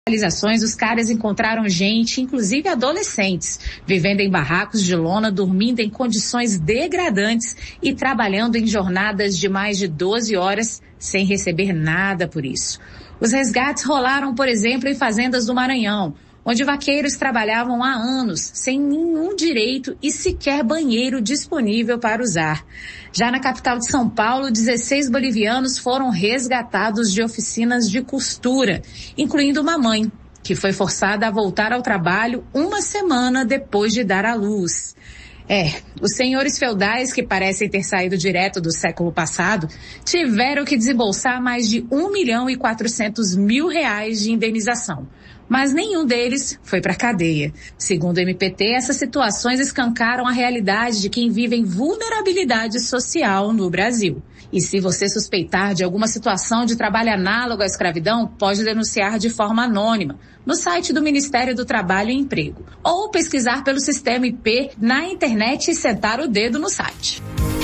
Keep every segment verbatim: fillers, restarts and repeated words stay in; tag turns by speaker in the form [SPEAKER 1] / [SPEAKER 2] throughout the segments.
[SPEAKER 1] Realizações, os caras encontraram gente, inclusive adolescentes, vivendo em barracos de lona, dormindo em condições degradantes e trabalhando em jornadas de mais de doze horas sem receber nada por isso. Os resgates rolaram, por exemplo, em fazendas do Maranhão, onde vaqueiros trabalhavam há anos, sem nenhum direito e sequer banheiro disponível para usar. Já na capital de São Paulo, dezesseis bolivianos foram resgatados de oficinas de costura, incluindo uma mãe, que foi forçada a voltar ao trabalho uma semana depois de dar à luz. É, os senhores feudais, que parecem ter saído direto do século passado, tiveram que desembolsar mais de um milhão e quatrocentos mil reais de indenização. Mas nenhum deles foi para a cadeia. Segundo o M P T, essas situações escancaram a realidade de quem vive em vulnerabilidade social no Brasil. E se você suspeitar de alguma situação de trabalho análogo à escravidão, pode denunciar de forma anônima no site do Ministério do Trabalho e Emprego, ou pesquisar pelo sistema I P na internet e sentar o dedo no site.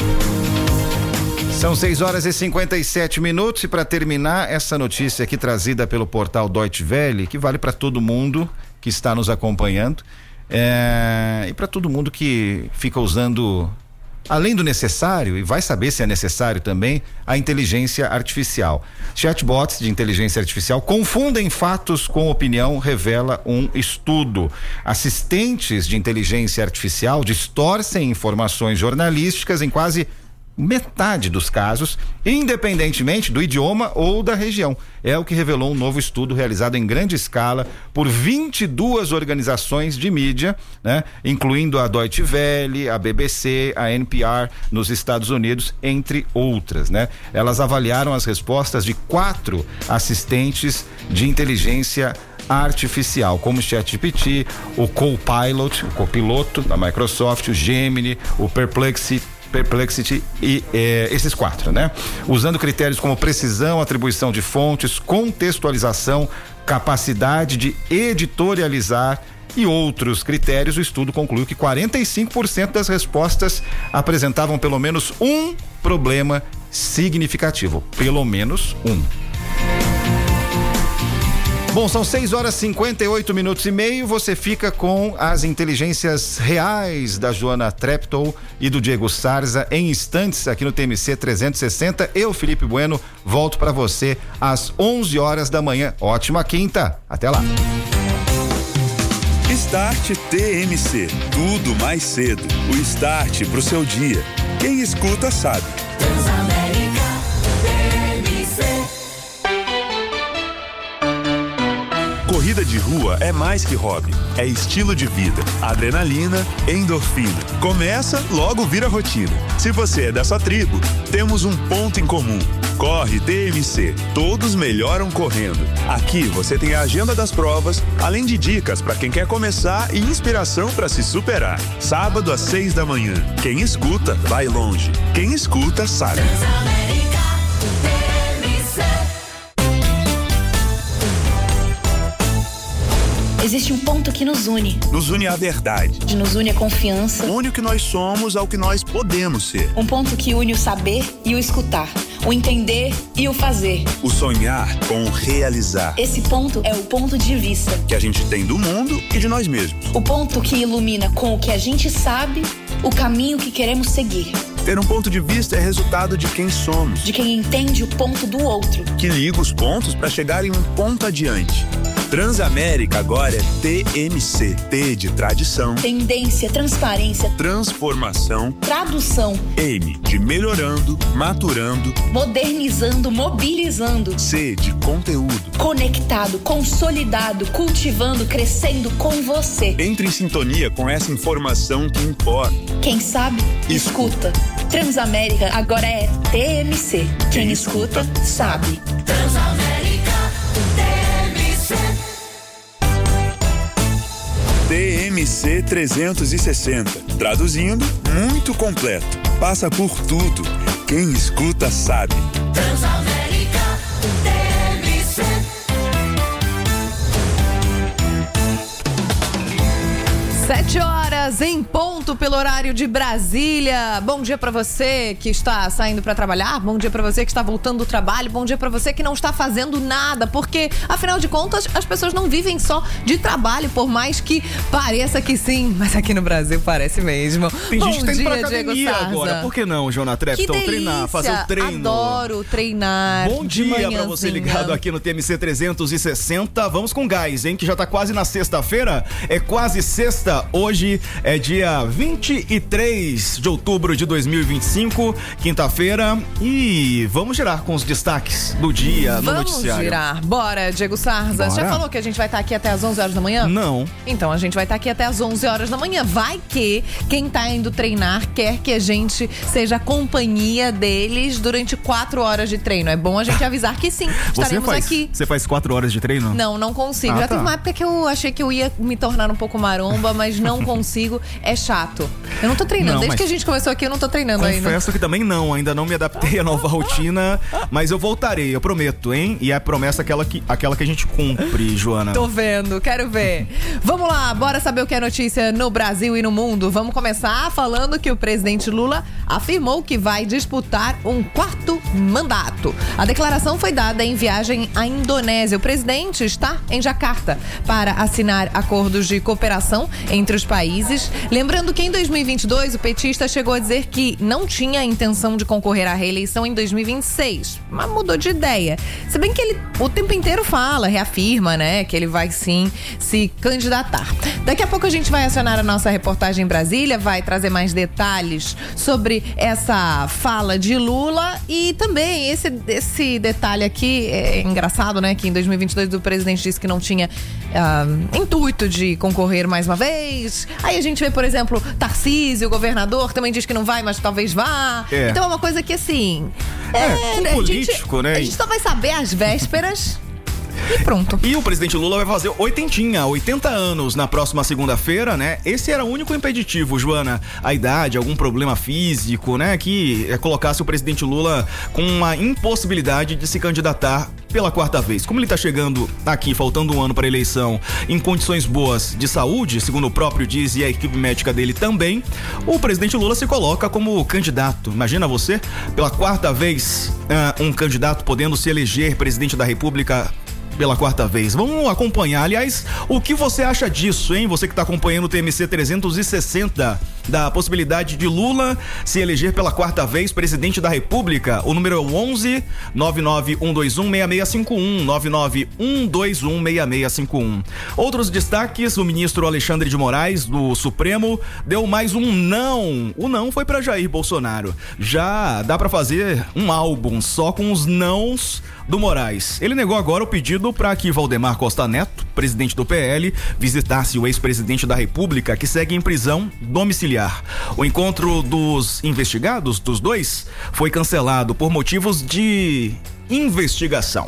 [SPEAKER 2] São seis horas e cinquenta e sete minutos e para terminar essa notícia aqui trazida pelo portal Deutsche Welle, que vale para todo mundo que está nos acompanhando é, e para todo mundo que fica usando, além do necessário, e vai saber se é necessário também, a inteligência artificial. Chatbots de inteligência artificial confundem fatos com opinião, revela um estudo. Assistentes de inteligência artificial distorcem informações jornalísticas em quase metade dos casos, independentemente do idioma ou da região. É o que revelou um novo estudo realizado em grande escala por vinte e duas organizações de mídia, né, incluindo a Deutsche Welle, a B B C, a N P R nos Estados Unidos, entre outras, né? Elas avaliaram as respostas de quatro assistentes de inteligência artificial, como o ChatGPT, o Copilot, o copiloto da Microsoft, o Gemini, o Perplexity Perplexity e eh, esses quatro, né? Usando critérios como precisão, atribuição de fontes, contextualização, capacidade de editorializar e outros critérios, o estudo concluiu que quarenta e cinco por cento das respostas apresentavam pelo menos um problema significativo, pelo menos um. Bom, são seis horas e cinquenta e oito minutos e meio. Você fica com as inteligências reais da Joana Treptow e do Diego Sarza em instantes aqui no T M C trezentos e sessenta. Eu, Felipe Bueno, volto para você às onze horas da manhã. Ótima quinta. Até lá.
[SPEAKER 3] Start T M C. Tudo mais cedo. O start pro seu dia. Quem escuta sabe.
[SPEAKER 4] Transamérica T M C.
[SPEAKER 3] Corrida de rua é mais que hobby, é estilo de vida, adrenalina, endorfina. Começa, logo vira rotina. Se você é dessa tribo, temos um ponto em comum. Corre T M C, todos melhoram correndo. Aqui você tem a agenda das provas, além de dicas para quem quer começar e inspiração para se superar. Sábado às seis da manhã. Quem escuta, vai longe. Quem escuta, sabe.
[SPEAKER 5] Existe um ponto que nos une.
[SPEAKER 3] Nos une a verdade.
[SPEAKER 5] Nos une a confiança.
[SPEAKER 3] Une o que nós somos ao que nós podemos ser.
[SPEAKER 5] Um ponto que une o saber e o escutar. O entender e o fazer.
[SPEAKER 3] O sonhar com o realizar.
[SPEAKER 5] Esse ponto é o ponto de vista
[SPEAKER 3] que a gente tem do mundo e de nós mesmos.
[SPEAKER 5] O ponto que ilumina com o que a gente sabe o caminho que queremos seguir.
[SPEAKER 3] Ter um ponto de vista é resultado de quem somos.
[SPEAKER 5] De quem entende o ponto do outro.
[SPEAKER 3] Que liga os pontos para chegar em um ponto adiante. Transamérica agora é T M C. T de tradição.
[SPEAKER 5] Tendência, transparência.
[SPEAKER 3] Transformação.
[SPEAKER 5] Tradução.
[SPEAKER 3] M de melhorando, maturando.
[SPEAKER 5] Modernizando, mobilizando.
[SPEAKER 3] C de conteúdo.
[SPEAKER 5] Conectado, consolidado, cultivando, crescendo com você.
[SPEAKER 3] Entre em sintonia com essa informação que importa.
[SPEAKER 5] Quem sabe, escuta. Transamérica agora é T M C. Quem, Quem escuta, escuta, sabe.
[SPEAKER 4] Transamérica T M C.
[SPEAKER 3] T M C trezentos e sessenta. Traduzindo, muito completo. Passa por tudo. Quem escuta sabe.
[SPEAKER 4] Transamérica T M C.
[SPEAKER 6] Sete horas. horas em ponto pelo horário de Brasília. Bom dia pra você que está saindo pra trabalhar, bom dia pra você que está voltando do trabalho, bom dia pra você que não está fazendo nada, porque afinal de contas as pessoas não vivem só de trabalho, por mais que pareça que sim, mas aqui no Brasil parece mesmo.
[SPEAKER 2] Tem
[SPEAKER 6] bom
[SPEAKER 2] gente que tá indo
[SPEAKER 6] dia,
[SPEAKER 2] pra academia
[SPEAKER 6] Diego Sarza.
[SPEAKER 2] agora, por que não, Joana Trepp?
[SPEAKER 6] Que
[SPEAKER 2] Então
[SPEAKER 6] delícia.
[SPEAKER 2] treinar, fazer o treino.
[SPEAKER 6] Adoro treinar.
[SPEAKER 2] Bom
[SPEAKER 6] de
[SPEAKER 2] dia pra você
[SPEAKER 6] manhãzinha.
[SPEAKER 2] ligado aqui no T M C trezentos e sessenta. Vamos com gás, hein? Que já tá quase na sexta-feira. É quase sexta. Hoje é dia vinte e três de outubro de dois mil e vinte e cinco, quinta-feira. E vamos girar com os destaques do dia no
[SPEAKER 6] Vamos
[SPEAKER 2] noticiário.
[SPEAKER 6] girar. Bora, Diego Sarza.
[SPEAKER 2] Bora.
[SPEAKER 6] Já falou que a gente vai estar aqui até as onze horas da manhã?
[SPEAKER 2] Não.
[SPEAKER 6] Então a gente vai estar aqui até as onze horas da manhã. Vai que quem tá indo treinar quer que a gente seja a companhia deles durante quatro horas de treino. É bom a gente avisar que sim,
[SPEAKER 2] Você
[SPEAKER 6] estaremos
[SPEAKER 2] faz,
[SPEAKER 6] aqui.
[SPEAKER 2] você faz quatro horas de treino?
[SPEAKER 6] Não, não consigo.
[SPEAKER 2] Ah,
[SPEAKER 6] Já
[SPEAKER 2] tá.
[SPEAKER 6] teve uma época que eu achei que eu ia me tornar um pouco maromba, mas não consigo. É chato. Eu não tô treinando.
[SPEAKER 2] Não,
[SPEAKER 6] Desde
[SPEAKER 2] mas-
[SPEAKER 6] que a gente começou aqui, eu não tô treinando ainda.
[SPEAKER 2] Confesso que também não, ainda não me adaptei à nova rotina, mas eu voltarei, eu prometo, hein? E é a promessa aquela que, aquela que a gente cumpre, Joana.
[SPEAKER 6] Tô vendo, quero ver. Vamos lá, bora saber o que é notícia no Brasil e no mundo. Vamos começar falando que o presidente Lula afirmou que vai disputar um quarto mandato. A declaração foi dada em viagem à Indonésia. O presidente está em Jacarta para assinar acordos de cooperação entre os países. Lembrando que em dois mil e vinte e dois o petista chegou a dizer que não tinha a intenção de concorrer à reeleição em dois mil e vinte e seis, mas mudou de ideia. Se bem que ele o tempo inteiro fala, reafirma, né, que ele vai sim se candidatar. Daqui a pouco a gente vai acionar a nossa reportagem em Brasília, vai trazer mais detalhes sobre essa fala de Lula e também esse, esse detalhe aqui é engraçado, né, que em dois mil e vinte e dois o presidente disse que não tinha ah, intuito de concorrer mais uma vez. Aí a gente vê, por exemplo, Tarcísio, o governador, também diz que não vai, mas talvez vá.
[SPEAKER 2] É.
[SPEAKER 6] Então é uma coisa que assim...
[SPEAKER 2] É, um
[SPEAKER 6] a gente-
[SPEAKER 2] político, né?
[SPEAKER 6] A gente só vai saber às vésperas e pronto.
[SPEAKER 2] E o presidente Lula vai fazer oitentinha, oitenta anos na próxima segunda-feira, né? Esse era o único impeditivo, Joana, a idade, algum problema físico, né? Que é, colocasse o presidente Lula com uma impossibilidade de se candidatar pela quarta vez. Como ele tá chegando aqui, faltando um ano para a eleição, em condições boas de saúde, segundo o próprio diz e a equipe médica dele também, o presidente Lula se coloca como candidato. Imagina você, pela quarta vez, ah, um candidato podendo se eleger presidente da República pela quarta vez. Vamos acompanhar, aliás, o que você acha disso, hein? Você que está acompanhando o T M C trezentos e sessenta, da possibilidade de Lula se eleger pela quarta vez presidente da República. O número é o onze nove nove um dois um seis seis cinco um, nove nove um dois um seis seis cinco um. Outros destaques: o ministro Alexandre de Moraes do Supremo deu mais um não. O não foi para Jair Bolsonaro. Já dá para fazer um álbum só com os nãos do Moraes. Ele negou agora o pedido para que Valdemar Costa Neto, presidente do P L, visitasse o ex-presidente da República, que segue em prisão domiciliar. O encontro dos investigados, dos dois, foi cancelado por motivos de investigação.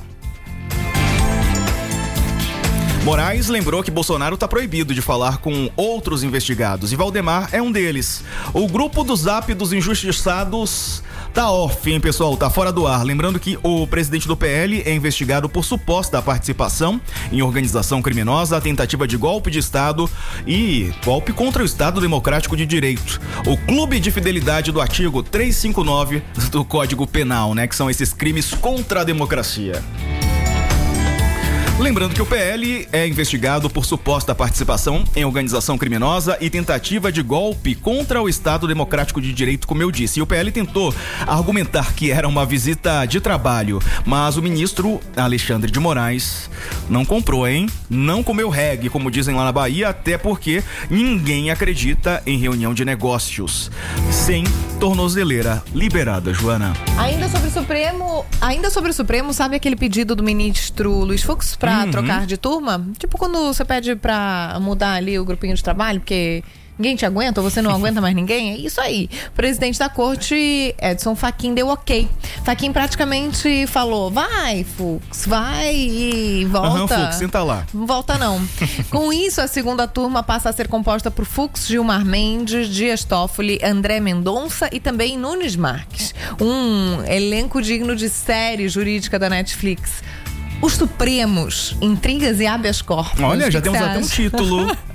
[SPEAKER 2] Moraes lembrou que Bolsonaro está proibido de falar com outros investigados e Valdemar é um deles. O grupo do Zap dos injustiçados tá off, hein, pessoal? Tá fora do ar. Lembrando que o presidente do P L é investigado por suposta participação em organização criminosa, tentativa de golpe de Estado e golpe contra o Estado Democrático de Direito. O clube de fidelidade do artigo trezentos e cinquenta e nove do Código Penal, né? Que são esses crimes contra a democracia. Lembrando que o P L é investigado por suposta participação em organização criminosa e tentativa de golpe contra o Estado Democrático de Direito, como eu disse. E o P L tentou argumentar que era uma visita de trabalho, mas o ministro Alexandre de Moraes não comprou, hein? Não comeu reggae, como dizem lá na Bahia, até porque ninguém acredita em reunião de negócios sem tornozeleira liberada, Joana.
[SPEAKER 6] Ainda sobre o Supremo, ainda sobre o Supremo, sabe aquele pedido do ministro Luiz Fux pra
[SPEAKER 2] Uhum.
[SPEAKER 6] trocar de turma? Tipo quando você pede pra mudar ali o grupinho de trabalho, porque ninguém te aguenta ou você não aguenta mais ninguém? É isso aí. O presidente da corte, Edson Fachin, deu ok. Fachin praticamente falou, vai, Fux, vai e volta.
[SPEAKER 2] Aham, Fux, senta lá.
[SPEAKER 6] Não volta não. Com isso, a segunda turma passa a ser composta por Fux, Gilmar Mendes, Dias Toffoli, André Mendonça e também Nunes Marques. Um elenco digno de série jurídica da Netflix. Os Supremos, Intrigas e Habeas Corpus.
[SPEAKER 2] Olha,
[SPEAKER 6] O
[SPEAKER 2] já
[SPEAKER 6] que que
[SPEAKER 2] temos
[SPEAKER 6] você
[SPEAKER 2] até um
[SPEAKER 6] acha?
[SPEAKER 2] título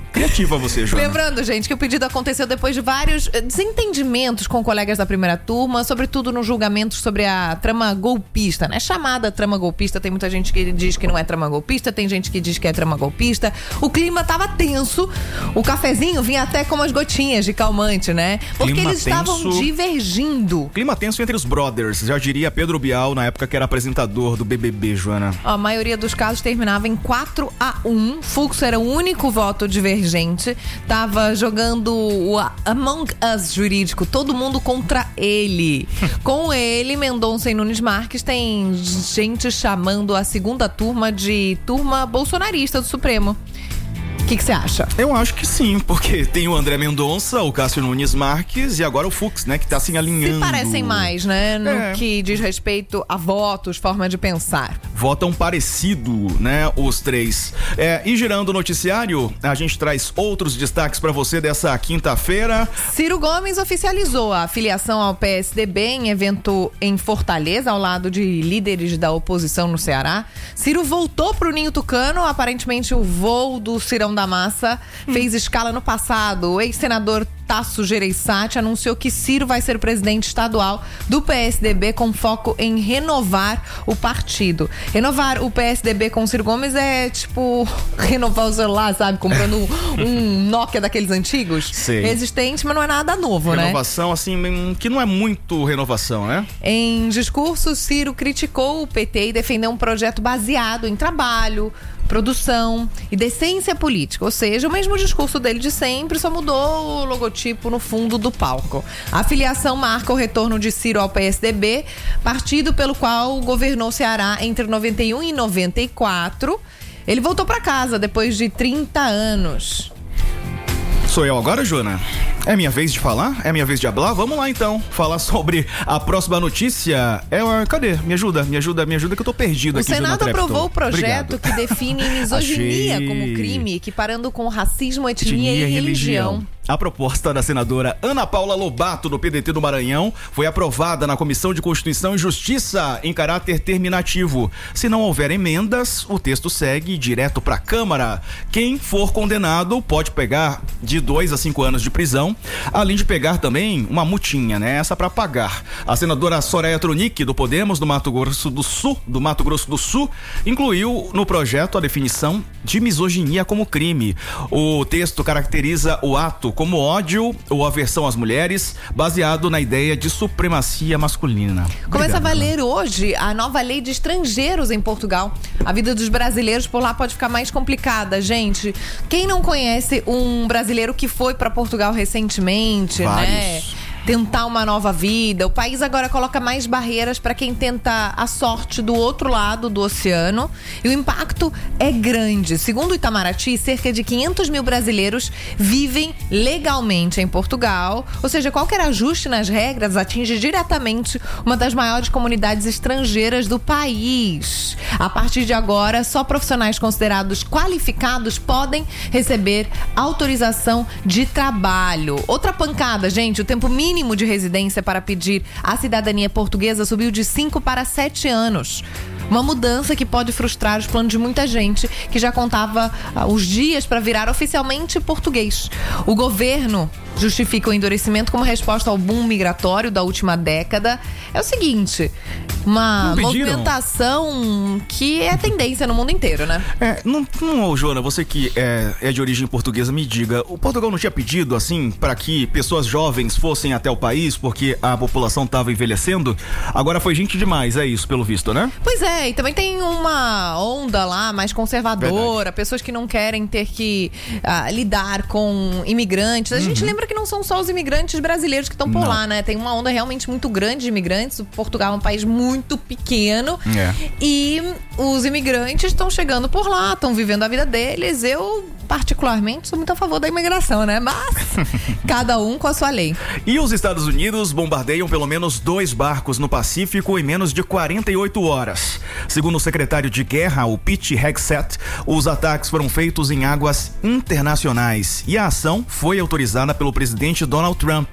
[SPEAKER 7] Criativa você, Joana.
[SPEAKER 6] Lembrando, gente, que o pedido aconteceu depois de vários desentendimentos com colegas da primeira turma, sobretudo no julgamento sobre a trama golpista, né? Chamada trama golpista, tem muita gente que diz que não é trama golpista, tem gente que diz que é trama golpista. O clima tava tenso, o cafezinho vinha até com umas gotinhas de calmante, né? Porque
[SPEAKER 7] Clima
[SPEAKER 6] eles estavam
[SPEAKER 7] tenso.
[SPEAKER 6] divergindo.
[SPEAKER 7] Clima tenso entre os brothers, já diria Pedro Bial na época que era apresentador do B B B, Joana.
[SPEAKER 6] A maioria dos casos terminava em quatro a um. Fux era o único voto divergente. Tava jogando o Among Us jurídico, todo mundo contra ele. Com ele, Mendonça e Nunes Marques tem gente chamando a segunda turma de turma bolsonarista do Supremo. O que você acha?
[SPEAKER 7] Eu acho que sim, porque tem o André Mendonça, o Cássio Nunes Marques e agora o Fux, né, que tá assim alinhando.
[SPEAKER 6] Se parecem mais, né, no
[SPEAKER 7] É.
[SPEAKER 6] que diz respeito a votos, forma de pensar.
[SPEAKER 7] Votam parecido, né, os três. É, e girando o noticiário, a gente traz outros destaques pra você dessa quinta-feira.
[SPEAKER 6] Ciro Gomes oficializou a filiação ao P S D B em evento em Fortaleza, ao lado de líderes da oposição no Ceará. Ciro voltou pro Ninho Tucano, aparentemente o voo do Cirão da Massa fez escala no passado. O ex-senador Tasso Gereissati anunciou que Ciro vai ser presidente estadual do P S D B com foco em renovar o partido. Renovar o P S D B com Ciro Gomes é tipo renovar o celular, sabe? Comprando um, um Nokia daqueles antigos.
[SPEAKER 7] Sei.
[SPEAKER 6] Existente, mas não é nada novo, né?
[SPEAKER 7] Renovação, assim, hum, que não é muito renovação, né?
[SPEAKER 6] Em discurso, Ciro criticou o P T e defendeu um projeto baseado em trabalho, produção e decência política. Ou seja, o mesmo discurso dele de sempre, só mudou o logotipo no fundo do palco. A filiação marca o retorno de Ciro ao P S D B, partido pelo qual governou o Ceará entre noventa e um e noventa e quatro. Ele voltou para casa depois de trinta anos.
[SPEAKER 7] Sou eu agora, Joana? É minha vez de falar? É minha vez de hablar? Vamos lá então, falar sobre a próxima notícia. É, cadê? Me ajuda, me ajuda, me ajuda que eu tô perdido
[SPEAKER 6] O
[SPEAKER 7] aqui, Joana
[SPEAKER 6] Senado
[SPEAKER 7] Trepton.
[SPEAKER 6] aprovou o projeto
[SPEAKER 7] Obrigado.
[SPEAKER 6] que define misoginia
[SPEAKER 7] Achei.
[SPEAKER 6] como crime, equiparando com racismo, etnia,
[SPEAKER 7] Etnia
[SPEAKER 6] e religião.
[SPEAKER 7] A proposta da senadora Ana Paula Lobato, do P D T do Maranhão, foi aprovada na Comissão de Constituição e Justiça em caráter terminativo. Se não houver emendas, o texto segue direto para a Câmara. Quem for condenado pode pegar de dois a cinco anos de prisão, além de pegar também uma multinha, né? Essa para pagar. A senadora Soraya Tronic, do Podemos, do Mato Grosso do Sul, do Mato Grosso do Sul, incluiu no projeto a definição de misoginia como crime. O texto caracteriza o ato como ódio ou aversão às mulheres, baseado na ideia de supremacia masculina.
[SPEAKER 6] Começa
[SPEAKER 7] Obrigado,
[SPEAKER 6] a valer hoje a nova lei de estrangeiros em Portugal. A vida dos brasileiros por lá pode ficar mais complicada, gente. Quem não conhece um brasileiro que foi para Portugal recentemente,
[SPEAKER 7] Vários.
[SPEAKER 6] né? Tentar uma nova vida. O país agora coloca mais barreiras para quem tenta a sorte do outro lado do oceano. E o impacto é grande. Segundo o Itamaraty, cerca de quinhentos mil brasileiros vivem legalmente em Portugal. Ou seja, qualquer ajuste nas regras atinge diretamente uma das maiores comunidades estrangeiras do país. A partir de agora, só profissionais considerados qualificados podem receber autorização de trabalho. Outra pancada, gente, o tempo mínimo mínimo de residência para pedir a cidadania portuguesa subiu de cinco para sete anos. Uma mudança que pode frustrar os planos de muita gente que já contava ah, os dias para virar oficialmente português. O governo justifica o endurecimento como resposta ao boom migratório da última década. É o seguinte, uma
[SPEAKER 7] Não pediram?
[SPEAKER 6] movimentação que é tendência no mundo inteiro, né?
[SPEAKER 7] É, não, não, Joana, você que é, é de origem portuguesa, me diga, o Portugal não tinha pedido, assim, para que pessoas jovens fossem até o país porque a população estava envelhecendo? Agora foi gente demais, é isso, pelo visto, né?
[SPEAKER 6] Pois é, e também tem uma onda lá mais conservadora,
[SPEAKER 7] Verdade.
[SPEAKER 6] pessoas que não querem ter que ah, lidar com imigrantes. A
[SPEAKER 7] Uhum.
[SPEAKER 6] gente lembra que não são só os imigrantes brasileiros que estão por
[SPEAKER 7] Não.
[SPEAKER 6] lá, né? Tem uma onda realmente muito grande de imigrantes. O Portugal é um país muito pequeno.
[SPEAKER 7] É.
[SPEAKER 6] E os imigrantes estão chegando por lá, estão vivendo a vida deles. Eu, particularmente, sou muito a favor da imigração, né? Mas cada um com a sua lei.
[SPEAKER 7] E os Estados Unidos bombardeiam pelo menos dois barcos no Pacífico em menos de quarenta e oito horas. Segundo o secretário de Guerra, o Pete Hegseth, os ataques foram feitos em águas internacionais e a ação foi autorizada pelo presidente Donald Trump.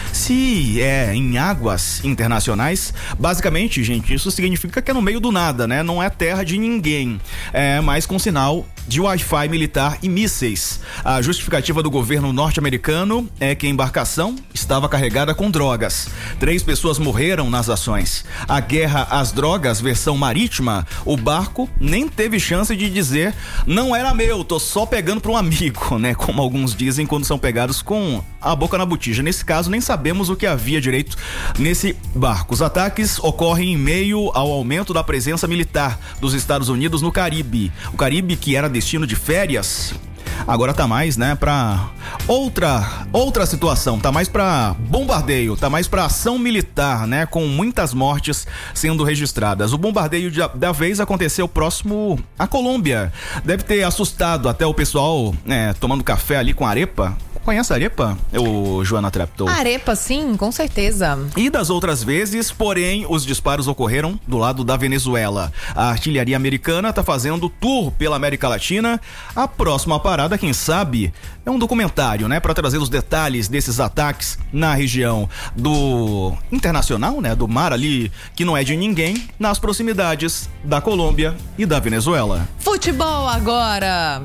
[SPEAKER 7] Se é em águas internacionais, basicamente, gente, isso significa que é no meio do nada, né? Não é terra de ninguém. É, mas com sinal de Wi-Fi militar e mísseis. A justificativa do governo norte-americano é que a embarcação estava carregada com drogas. Três pessoas morreram nas ações. A guerra às drogas, versão marítima, o barco nem teve chance de dizer não era meu, tô só pegando para um amigo, né? Como alguns dizem quando são pegados com a boca na botija. Nesse caso, nem sabemos o que havia direito nesse barco. Os ataques ocorrem em meio ao aumento da presença militar dos Estados Unidos no Caribe. O Caribe, que era destino de férias, agora tá mais, né, pra outra, outra situação, tá mais pra bombardeio, tá mais pra ação militar, né, com muitas mortes sendo registradas. O bombardeio de, da vez aconteceu próximo à Colômbia. Deve ter assustado até o pessoal, né, tomando café ali com arepa. Conhece a arepa, ô Joana Treptow?
[SPEAKER 6] Arepa, sim, com certeza.
[SPEAKER 7] E das outras vezes, porém, os disparos ocorreram do lado da Venezuela. A artilharia americana está fazendo tour pela América Latina. A próxima parada, quem sabe, é um documentário, né? Para trazer os detalhes desses ataques na região do internacional, né? Do mar ali, que não é de ninguém, nas proximidades da Colômbia e da Venezuela.
[SPEAKER 6] Futebol agora!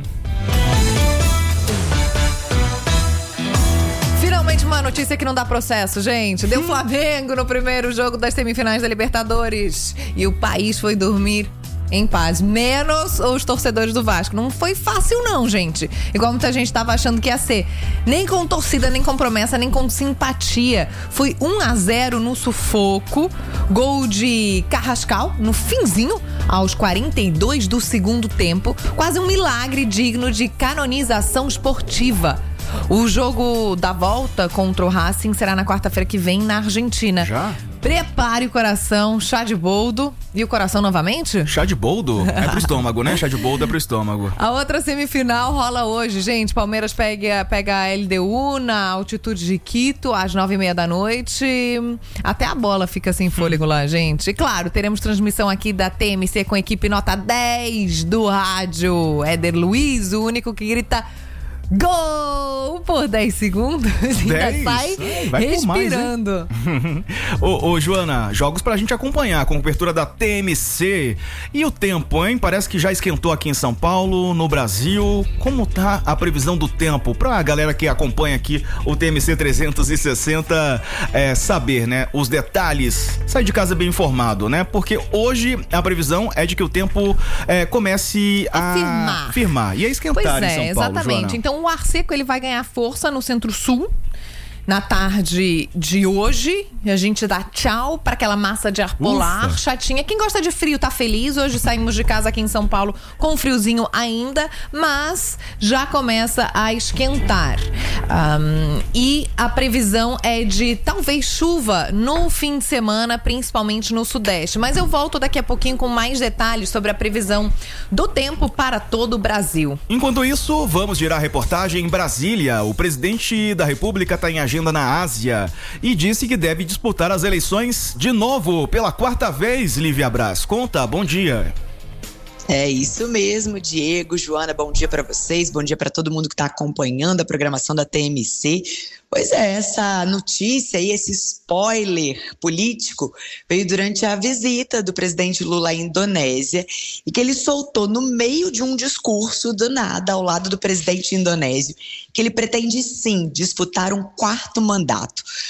[SPEAKER 6] Finalmente uma notícia que não dá processo, gente. Deu Flamengo no primeiro jogo das semifinais da Libertadores. E o país foi dormir em paz. Menos os torcedores do Vasco. Não foi fácil não, gente. Igual muita gente tava achando que ia ser. Nem com torcida, nem com promessa, nem com simpatia. Foi um a zero no sufoco. Gol de Carrascal no finzinho, aos quarenta e dois do segundo tempo. Quase um milagre digno de canonização esportiva. O jogo da volta contra o Racing será na quarta-feira que vem na Argentina.
[SPEAKER 7] Já?
[SPEAKER 6] Prepare o coração, chá de boldo. E o coração novamente?
[SPEAKER 7] Chá de boldo? É pro estômago, né? Chá de boldo é pro estômago.
[SPEAKER 6] A outra semifinal rola hoje, gente. Palmeiras pega, pega a L D U na altitude de Quito, às nove e meia da noite. Até a bola fica sem fôlego lá, gente. E claro, teremos transmissão aqui da T M C com a equipe nota dez do rádio. Éder Luiz, o único que grita gol por dez segundos. Ainda sai
[SPEAKER 7] Vai
[SPEAKER 6] respirando.
[SPEAKER 7] Mais, ô, ô, Joana, jogos pra gente acompanhar com cobertura da T M C. E o tempo, hein? Parece que já esquentou aqui em São Paulo, no Brasil. Como tá a previsão do tempo? Pra galera que acompanha aqui o T M C trezentos e sessenta é, saber, né? Os detalhes. Sai de casa bem informado, né? Porque hoje a previsão é de que o tempo é, comece a, a firmar. firmar. E a esquentar
[SPEAKER 6] pois
[SPEAKER 7] em
[SPEAKER 6] é,
[SPEAKER 7] São Paulo,
[SPEAKER 6] exatamente.
[SPEAKER 7] Joana.
[SPEAKER 6] Então o ar seco ele vai ganhar força no centro-sul. Na tarde de hoje, a gente dá tchau para aquela massa de ar polar Ufa. chatinha. Quem gosta de frio tá feliz. Hoje saímos de casa aqui em São Paulo com friozinho ainda, mas já começa a esquentar. Um, e a previsão é de talvez chuva no fim de semana, principalmente no sudeste. Mas eu volto daqui a pouquinho com mais detalhes sobre a previsão do tempo para todo o Brasil.
[SPEAKER 7] Enquanto isso, vamos girar a reportagem em Brasília. O presidente da República está em agenda na Ásia e disse que deve disputar as eleições de novo pela quarta vez. Lívia Braz, conta, bom dia.
[SPEAKER 8] É isso mesmo, Diego, Joana, bom dia para vocês, bom dia para todo mundo que está acompanhando a programação da T M C. Pois é, essa notícia e esse spoiler político veio durante a visita do presidente Lula à Indonésia e que ele soltou no meio de um discurso do nada ao lado do presidente indonésio que ele pretende sim disputar um quarto mandato.